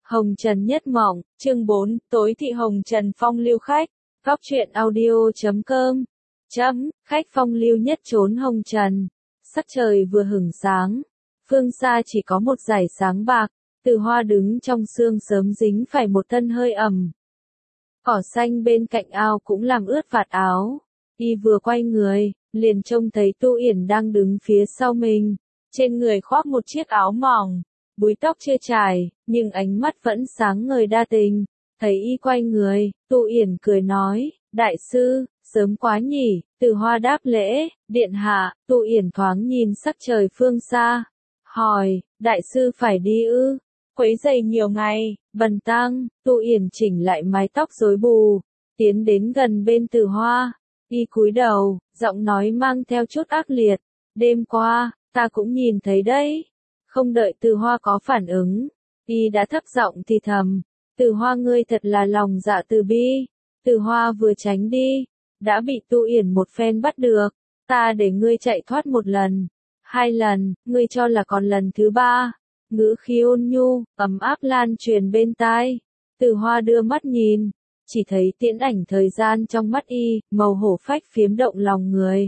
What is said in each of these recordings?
Hồng Trần Nhất Mộng, chương 4, tối thị Hồng Trần phong lưu khách, góc truyện audio.com. Khách phong lưu nhất chốn Hồng Trần. Sắc trời vừa hửng sáng, phương xa chỉ có một dải sáng bạc, Từ Hoa đứng trong sương sớm dính phải một thân hơi ẩm. Cỏ xanh bên cạnh ao cũng làm ướt vạt áo. Y vừa quay người, liền trông thấy Tu Yển đang đứng phía sau mình, trên người khoác một chiếc áo mỏng, búi tóc chưa trải, nhưng ánh mắt vẫn sáng ngời đa tình. Thấy y quay người, Tu Yển cười nói, đại sư, sớm quá nhỉ. Từ Hoa đáp lễ, điện hạ. Tu Yển thoáng nhìn sắc trời phương xa, hỏi, đại sư phải đi ư? Quấy rầy nhiều ngày. Bần tăng. Tu Yển chỉnh lại mái tóc rối bù, tiến đến gần bên Từ Hoa. Y cúi đầu, giọng nói mang theo chút ác liệt, đêm qua, ta cũng nhìn thấy đấy. Không đợi Từ Hoa có phản ứng, y đã thấp giọng thì thầm, Từ Hoa ngươi thật là lòng dạ từ bi. Từ Hoa vừa tránh đi, đã bị Tu Yển một phen bắt được. Ta để ngươi chạy thoát một lần, 2 lần, ngươi cho là còn lần thứ 3. Ngữ khí ôn nhu, ấm áp lan truyền bên tai. Từ Hoa đưa mắt nhìn, chỉ thấy tiễn ảnh thời gian trong mắt y, màu hổ phách phiếm động lòng người.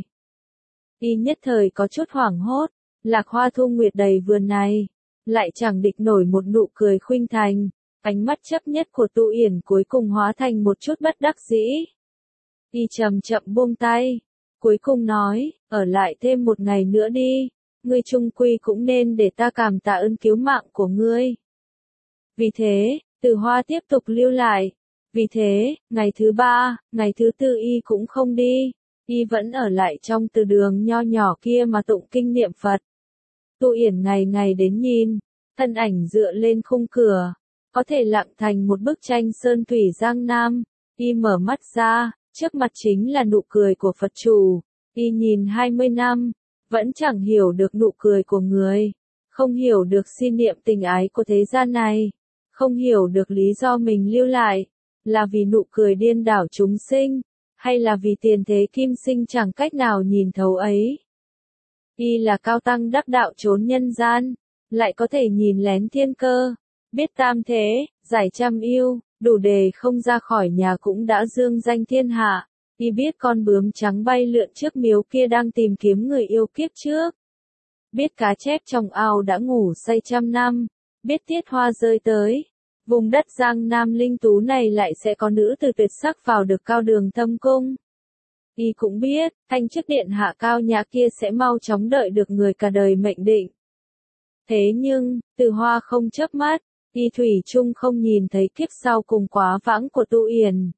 Y nhất thời có chút hoảng hốt, lạc hoa thu nguyệt đầy vườn này, lại chẳng địch nổi một nụ cười khuynh thành. Ánh mắt chấp nhất của Tu Yển cuối cùng hóa thành một chút bất đắc dĩ. Y chậm chậm buông tay, cuối cùng nói, ở lại thêm 1 ngày nữa đi, ngươi chung quy cũng nên để ta cảm tạ ơn cứu mạng của ngươi. Vì thế, Từ Hoa tiếp tục lưu lại. Vì thế, ngày thứ 3, ngày thứ 4 y cũng không đi, y vẫn ở lại trong từ đường nho nhỏ kia mà tụng kinh niệm Phật. Tu Yển ngày ngày đến nhìn, thân ảnh dựa lên khung cửa, có thể lặng thành một bức tranh sơn thủy giang nam. Y mở mắt ra, trước mặt chính là nụ cười của Phật chủ. Y nhìn 20 năm, vẫn chẳng hiểu được nụ cười của người, không hiểu được xin niệm tình ái của thế gian này, không hiểu được lý do mình lưu lại, là vì nụ cười điên đảo chúng sinh, hay là vì tiền thế kim sinh chẳng cách nào nhìn thấu ấy. Y là cao tăng đắc đạo trốn nhân gian, lại có thể nhìn lén thiên cơ, biết tam thế, giải trăm yêu, đủ để không ra khỏi nhà cũng đã dương danh thiên hạ. Y biết con bướm trắng bay lượn trước miếu kia đang tìm kiếm người yêu kiếp trước. Biết cá chép trong ao đã ngủ say 100 năm. Biết tiết hoa rơi tới. Vùng đất Giang Nam linh tú này lại sẽ có nữ từ tuyệt sắc vào được cao đường thâm cung. Y cũng biết, thanh chức điện hạ cao nhã kia sẽ mau chóng đợi được người cả đời mệnh định. Thế nhưng, Từ Hoa không chớp mắt, y thủy chung không nhìn thấy kiếp sau cùng quá vãng của Tu Yển.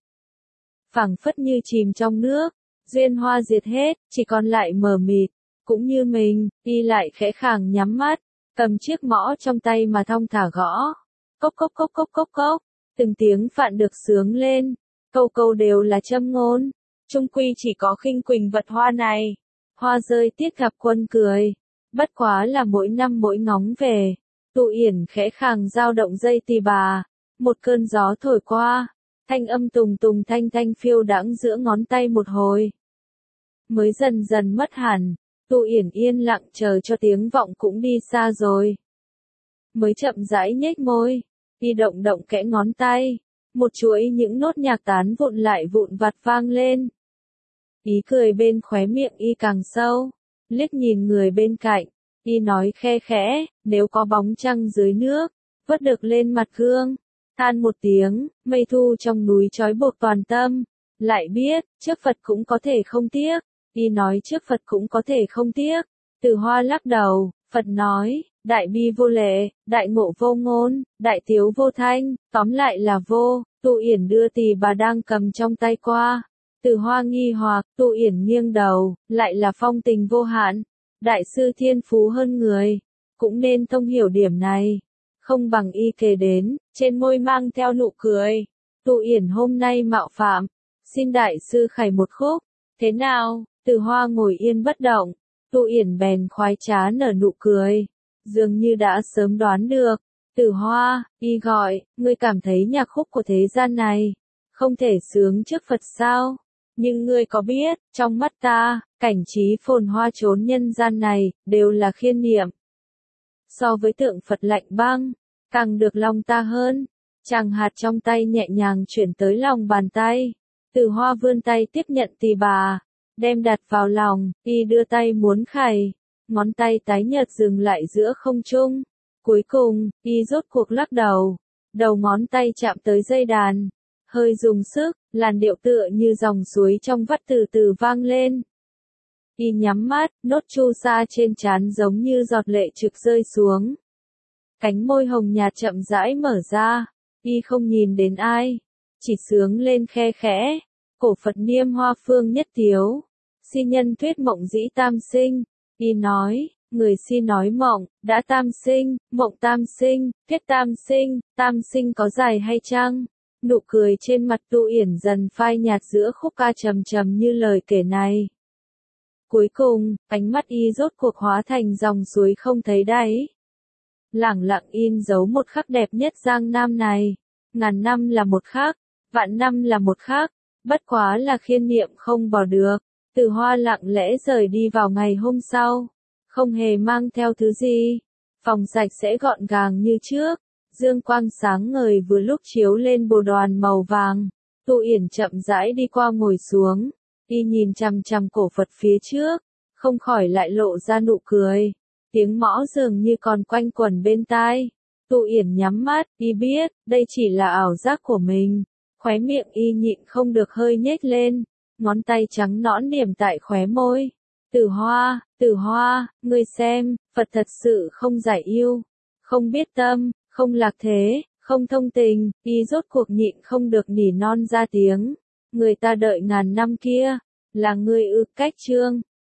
Phảng phất như chìm trong nước, duyên hoa diệt hết, chỉ còn lại mờ mịt. Cũng như mình, y lại khẽ khàng nhắm mắt, cầm chiếc mõ trong tay mà thong thả gõ. Cốc cốc cốc cốc cốc cốc, từng tiếng phạn được sướng lên, câu câu đều là châm ngôn. Chung quy chỉ có khinh quỳnh vật hoa này, hoa rơi tiếc gặp quân cười, bất quá là mỗi năm mỗi ngóng về. Tu Yển khẽ khàng dao động dây tỳ bà, một cơn gió thổi qua, thanh âm tùng tùng thanh thanh phiêu đãng giữa ngón tay một hồi, mới dần dần mất hẳn. Tu Yển yên lặng chờ cho tiếng vọng cũng đi xa rồi, mới chậm rãi nhếch môi, y động động kẽ ngón tay, một chuỗi những nốt nhạc tán vụn lại vụn vặt vang lên. Ý cười bên khóe miệng y càng sâu, liếc nhìn người bên cạnh, y nói khe khẽ, nếu có bóng trăng dưới nước, vớt được lên mặt gương. Than một tiếng, mây thu trong núi trói buộc toàn tâm, lại biết, trước Phật cũng có thể không tiếc. Y nói trước Phật cũng có thể không tiếc. Từ Hoa lắc đầu, Phật nói, đại bi vô lệ, đại ngộ vô ngôn, đại tiếu vô thanh, tóm lại là vô. Tu Yển đưa tỳ bà đang cầm trong tay qua. Từ Hoa nghi hoặc, Tu Yển nghiêng đầu, lại là phong tình vô hạn. Đại sư thiên phú hơn người, cũng nên thông hiểu điểm này. Không bằng y kề đến, trên môi mang theo nụ cười. Tu Yển hôm nay mạo phạm, xin đại sư khải một khúc. Thế nào? Từ Hoa ngồi yên bất động, Tu Yển bèn khoái trá nở nụ cười, dường như đã sớm đoán được. Từ Hoa, y gọi, ngươi cảm thấy nhạc khúc của thế gian này không thể sướng trước Phật sao? Nhưng ngươi có biết, trong mắt ta, cảnh trí phồn hoa chốn nhân gian này đều là khiên niệm. So với tượng Phật lạnh băng, càng được lòng ta hơn. Chàng hạt trong tay nhẹ nhàng chuyển tới lòng bàn tay. Từ Hoa vươn tay tiếp nhận tỳ bà, đem đặt vào lòng, y đưa tay muốn khày. Ngón tay tái nhợt dừng lại giữa không trung. Cuối cùng, y rốt cuộc lắc đầu. Đầu ngón tay chạm tới dây đàn. Hơi dùng sức, làn điệu tựa như dòng suối trong vắt từ từ vang lên. Y nhắm mắt, nốt chu sa trên trán giống như giọt lệ trực rơi xuống. Cánh môi hồng nhạt chậm rãi mở ra. Y không nhìn đến ai. Chỉ sướng lên khe khẽ. Cổ Phật niêm hoa phương nhất tiếu. Si nhân thuyết mộng dĩ tam sinh. Y nói, người si nói mộng, đã tam sinh, mộng tam sinh, thuyết tam sinh có dài hay chăng? Nụ cười trên mặt Tu Uyển dần phai nhạt giữa khúc ca trầm trầm như lời kể này. Cuối cùng, ánh mắt y rốt cuộc hóa thành dòng suối không thấy đáy. Lẳng lặng in dấu một khắc đẹp nhất Giang Nam này. Ngàn năm là một khắc, vạn năm là một khắc, bất quá là khiên niệm không bỏ được. Từ Hoa lặng lẽ rời đi vào ngày hôm sau, không hề mang theo thứ gì. Phòng sạch sẽ gọn gàng như trước, dương quang sáng ngời vừa lúc chiếu lên bồ đoàn màu vàng. Tu Uyển chậm rãi đi qua ngồi xuống, y nhìn chằm chằm cổ Phật phía trước, không khỏi lại lộ ra nụ cười. Tiếng mõ dường như còn quanh quẩn bên tai. Tu Uyển nhắm mắt, y biết, đây chỉ là ảo giác của mình. Khóe miệng y nhịn không được hơi nhếch lên, ngón tay trắng nõn điểm tại khóe môi. Tử Hoa, ngươi xem, Phật thật sự không giải yêu, không biết tâm, không lạc thế, không thông tình. Y rốt cuộc nhịn không được nỉ non ra tiếng. Người ta đợi ngàn năm kia, là ngươi ư? Cách chương